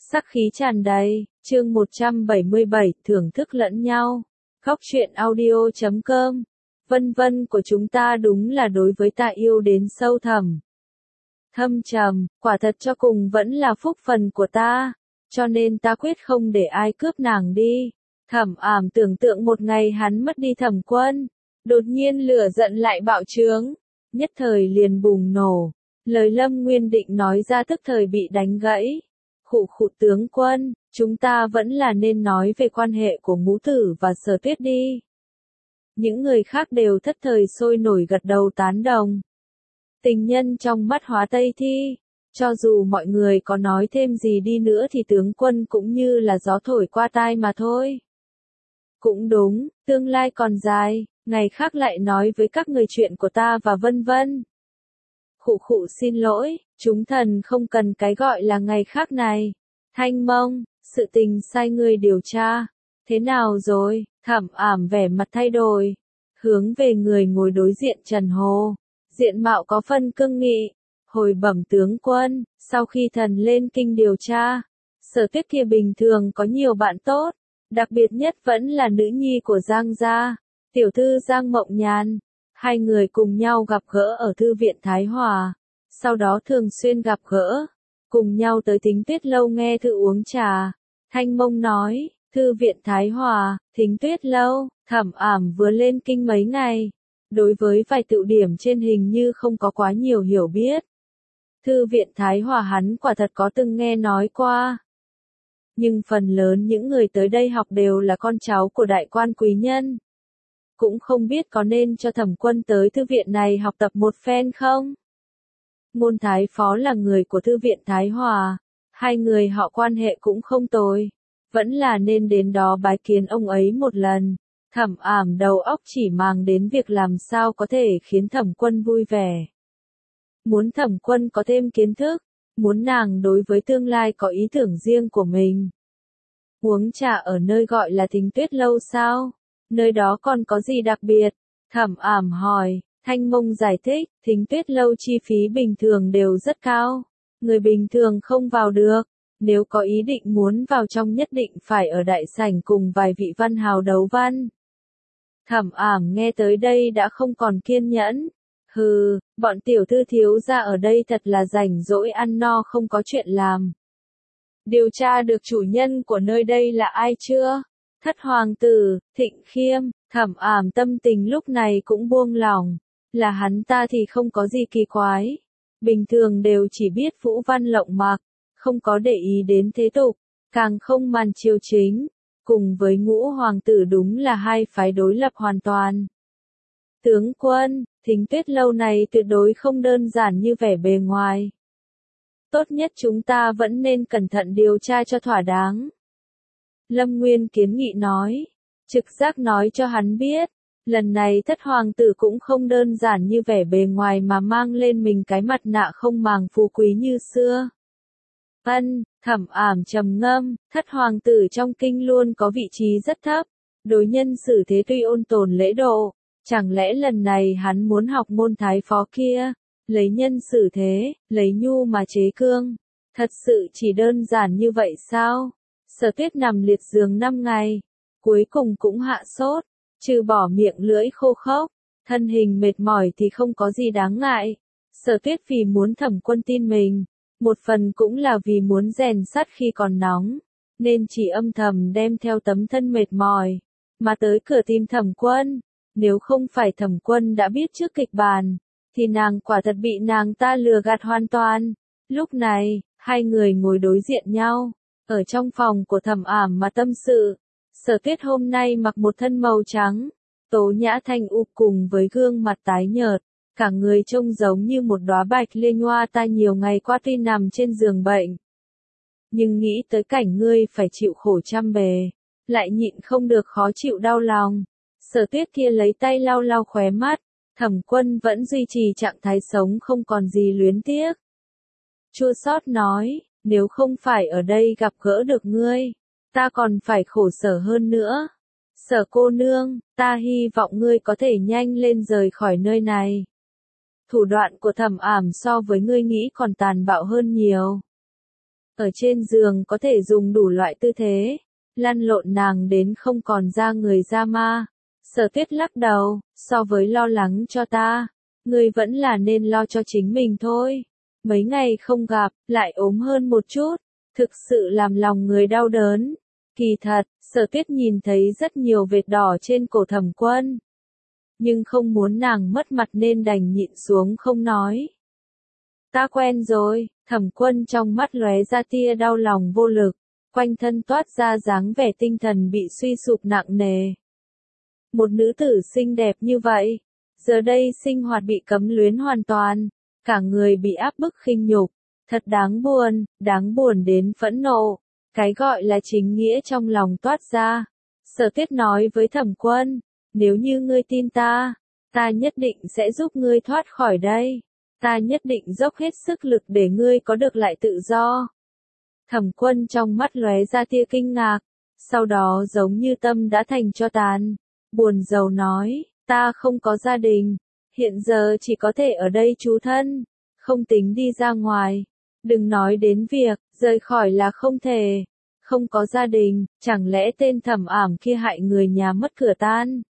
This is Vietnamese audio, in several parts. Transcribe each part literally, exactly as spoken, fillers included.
Sắc khí tràn đầy, chương một trăm bảy mươi bảy, thưởng thức lẫn nhau. Góc truyện audio chấm com. Vân vân của chúng ta đúng là đối với ta yêu đến sâu thẳm. Thâm trầm, quả thật cho cùng vẫn là phúc phần của ta, cho nên ta quyết không để ai cướp nàng đi. Thẩm Ảm tưởng tượng một ngày hắn mất đi Thẩm Quân, đột nhiên lửa giận lại bạo trướng, nhất thời liền bùng nổ. Lời Lâm Nguyên định nói ra tức thời bị đánh gãy. Khụ khụ tướng quân, chúng ta vẫn là nên nói về quan hệ của Ngũ Tử và Sở Tuyết đi. Những người khác đều thất thời sôi nổi gật đầu tán đồng. Tình nhân trong mắt Hóa Tây Thi, cho dù mọi người có nói thêm gì đi nữa thì tướng quân cũng như là gió thổi qua tai mà thôi. Cũng đúng, tương lai còn dài, ngày khác lại nói với các người chuyện của ta và vân vân. Khụ khụ xin lỗi, chúng thần không cần cái gọi là ngày khác này. Thanh Mông, sự tình sai ngươi điều tra. Thế nào rồi? Thẩm Ảm vẻ mặt thay đổi, hướng về người ngồi đối diện Trần Hồ. Diện mạo có phân cương nghị. Hồi bẩm tướng quân, sau khi thần lên kinh điều tra, Sở Tuyết kia bình thường có nhiều bạn tốt, đặc biệt nhất vẫn là nữ nhi của Giang gia, tiểu thư Giang Mộng Nhàn. Hai người cùng nhau gặp gỡ ở thư viện Thái Hòa, sau đó thường xuyên gặp gỡ, cùng nhau tới Thính Tuyết lâu nghe thư uống trà. Thanh Mông nói, thư viện Thái Hòa, Thính Tuyết lâu, Thẩm Ảm vừa lên kinh mấy ngày, đối với vài tựu điểm trên hình như không có quá nhiều hiểu biết. Thư viện Thái Hòa hắn quả thật có từng nghe nói qua. Nhưng phần lớn những người tới đây học đều là con cháu của đại quan quý nhân. Cũng không biết có nên cho Thẩm Quân tới thư viện này học tập một phen không? Môn Thái Phó là người của thư viện Thái Hòa, hai người họ quan hệ cũng không tồi, vẫn là nên đến đó bái kiến ông ấy một lần. Thẩm Ảm đầu óc chỉ màng đến việc làm sao có thể khiến Thẩm Quân vui vẻ. Muốn Thẩm Quân có thêm kiến thức, muốn nàng đối với tương lai có ý tưởng riêng của mình. Uống trà ở nơi gọi là Thính Tuyết lâu sao? Nơi đó còn có gì đặc biệt? Thẩm Ảm hỏi. Thanh Mông giải thích, Thính Tuyết lâu chi phí bình thường đều rất cao, người bình thường không vào được, nếu có ý định muốn vào trong nhất định phải ở đại sảnh cùng vài vị văn hào đấu văn. Thẩm Ảm nghe tới đây đã không còn kiên nhẫn. Hừ, bọn tiểu thư thiếu gia ở đây thật là rảnh rỗi ăn no không có chuyện làm. Điều tra được chủ nhân của nơi đây là ai chưa? Thất hoàng tử, Thịnh Khiêm. Thẩm Ảm tâm tình lúc này cũng buông lỏng. Là hắn ta thì không có gì kỳ quái. Bình thường đều chỉ biết vũ văn lộng mặc, không có để ý đến thế tục, càng không màn triều chính. Cùng với Ngũ hoàng tử đúng là hai phái đối lập hoàn toàn. Tướng quân, Thính Tuyết lâu này tuyệt đối không đơn giản như vẻ bề ngoài. Tốt nhất chúng ta vẫn nên cẩn thận điều tra cho thỏa đáng. Lâm Nguyên kiến nghị nói, trực giác nói cho hắn biết, lần này thất hoàng tử cũng không đơn giản như vẻ bề ngoài mà mang lên mình cái mặt nạ không màng phú quý như xưa. Ân, Thẩm Ảm trầm ngâm, thất hoàng tử trong kinh luôn có vị trí rất thấp, đối nhân xử thế tuy ôn tồn lễ độ, chẳng lẽ lần này hắn muốn học môn Thái Phó kia, lấy nhân xử thế, lấy nhu mà chế cương, thật sự chỉ đơn giản như vậy sao? Sở Tuyết nằm liệt giường năm ngày, cuối cùng cũng hạ sốt, trừ bỏ miệng lưỡi khô khốc, thân hình mệt mỏi thì không có gì đáng ngại. Sở Tuyết vì muốn Thẩm Quân tin mình, một phần cũng là vì muốn rèn sắt khi còn nóng, nên chỉ âm thầm đem theo tấm thân mệt mỏi, mà tới cửa tìm Thẩm Quân. Nếu không phải Thẩm Quân đã biết trước kịch bản, thì nàng quả thật bị nàng ta lừa gạt hoàn toàn. Lúc này, hai người ngồi đối diện nhau, ở trong phòng của Thẩm Ảm mà tâm sự. Sở Tuyết hôm nay mặc một thân màu trắng, tố nhã thanh u cùng với gương mặt tái nhợt, cả người trông giống như một đóa bạch lê nhoa ta nhiều ngày qua tuy nằm trên giường bệnh. Nhưng nghĩ tới cảnh ngươi phải chịu khổ trăm bề, lại nhịn không được khó chịu đau lòng. Sở Tuyết kia lấy tay lau lau khóe mắt, Thẩm Quân vẫn duy trì trạng thái sống không còn gì luyến tiếc. Chua xót nói, nếu không phải ở đây gặp gỡ được ngươi, ta còn phải khổ sở hơn nữa. Sở cô nương, ta hy vọng ngươi có thể nhanh lên rời khỏi nơi này. Thủ đoạn của Thẩm Ảm so với ngươi nghĩ còn tàn bạo hơn nhiều. Ở trên giường có thể dùng đủ loại tư thế, lăn lộn nàng đến không còn ra người ra ma. Sở Tuyết lắc đầu, so với lo lắng cho ta, ngươi vẫn là nên lo cho chính mình thôi. Mấy ngày không gặp, lại ốm hơn một chút, thực sự làm lòng người đau đớn. Kỳ thật, Sở Tuyết nhìn thấy rất nhiều vệt đỏ trên cổ Thẩm Quân, nhưng không muốn nàng mất mặt nên đành nhịn xuống không nói. Ta quen rồi, Thẩm Quân trong mắt lóe ra tia đau lòng vô lực, quanh thân toát ra dáng vẻ tinh thần bị suy sụp nặng nề. Một nữ tử xinh đẹp như vậy, giờ đây sinh hoạt bị cấm luyến hoàn toàn, cả người bị áp bức khinh nhục, thật đáng buồn, đáng buồn đến phẫn nộ. Cái gọi là chính nghĩa trong lòng toát ra. Sở Tuyết nói với Thẩm Quân, nếu như ngươi tin ta, ta nhất định sẽ giúp ngươi thoát khỏi đây. Ta nhất định dốc hết sức lực để ngươi có được lại tự do. Thẩm Quân trong mắt lóe ra tia kinh ngạc, sau đó giống như tâm đã thành tro tàn, buồn rầu nói, ta không có gia đình, hiện giờ chỉ có thể ở đây trú thân, không tính đi ra ngoài. Đừng nói đến việc, rời khỏi là không thể. Không có gia đình, chẳng lẽ tên Thẩm Ảm kia hại người nhà mất cửa tan?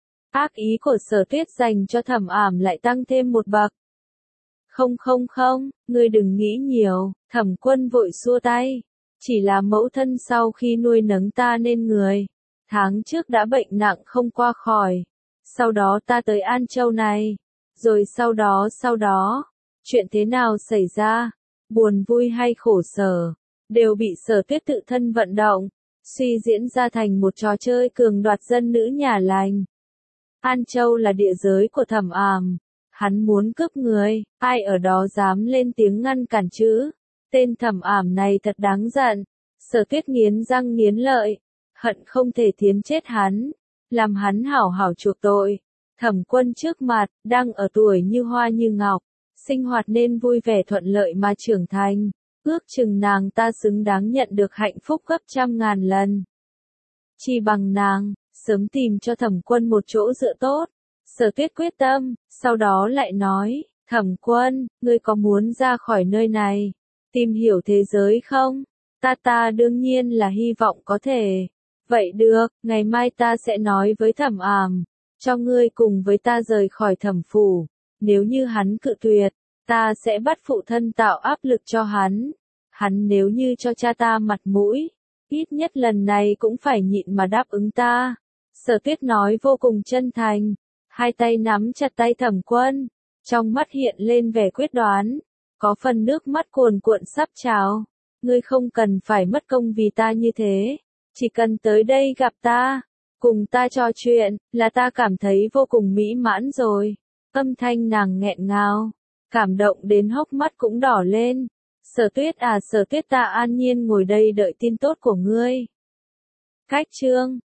Ác ý của Sở Tuyết dành cho Thẩm Ảm lại tăng thêm một bậc. Không không không, ngươi đừng nghĩ nhiều, Thẩm Quân vội xua tay. Chỉ là mẫu thân sau khi nuôi nấng ta nên người. Tháng trước đã bệnh nặng không qua khỏi. Sau đó ta tới An Châu này. Rồi sau đó sau đó, chuyện thế nào xảy ra? Buồn vui hay khổ sở, đều bị Sở Tuyết tự thân vận động, suy diễn ra thành một trò chơi cường đoạt dân nữ nhà lành. An Châu là địa giới của Thẩm Ảm, hắn muốn cướp người, ai ở đó dám lên tiếng ngăn cản chứ? Tên Thẩm Ảm này thật đáng giận. Sở Tuyết nghiến răng nghiến lợi, hận không thể thiến chết hắn, làm hắn hảo hảo chuộc tội. Thẩm Quân trước mặt, đang ở tuổi như hoa như ngọc, sinh hoạt nên vui vẻ thuận lợi mà trưởng thành, ước chừng nàng ta xứng đáng nhận được hạnh phúc gấp trăm ngàn lần. Chi bằng nàng, sớm tìm cho Thẩm Quân một chỗ dựa tốt. Sở Tuyết quyết tâm, sau đó lại nói, Thẩm Quân, ngươi có muốn ra khỏi nơi này, tìm hiểu thế giới không? Ta ta đương nhiên là hy vọng có thể. Vậy được, ngày mai ta sẽ nói với Thẩm Ảm, cho ngươi cùng với ta rời khỏi Thẩm phủ. Nếu như hắn cự tuyệt, ta sẽ bắt phụ thân tạo áp lực cho hắn. Hắn nếu như cho cha ta mặt mũi, ít nhất lần này cũng phải nhịn mà đáp ứng ta. Sở Tuyết nói vô cùng chân thành, hai tay nắm chặt tay Thẩm Quân, trong mắt hiện lên vẻ quyết đoán, có phần nước mắt cuồn cuộn sắp trào. Ngươi không cần phải mất công vì ta như thế, chỉ cần tới đây gặp ta, cùng ta trò chuyện, là ta cảm thấy vô cùng mỹ mãn rồi. Âm thanh nàng nghẹn ngào, cảm động đến hốc mắt cũng đỏ lên. Sở Tuyết à, Sở Tuyết, ta an nhiên ngồi đây đợi tin tốt của ngươi. Cách chương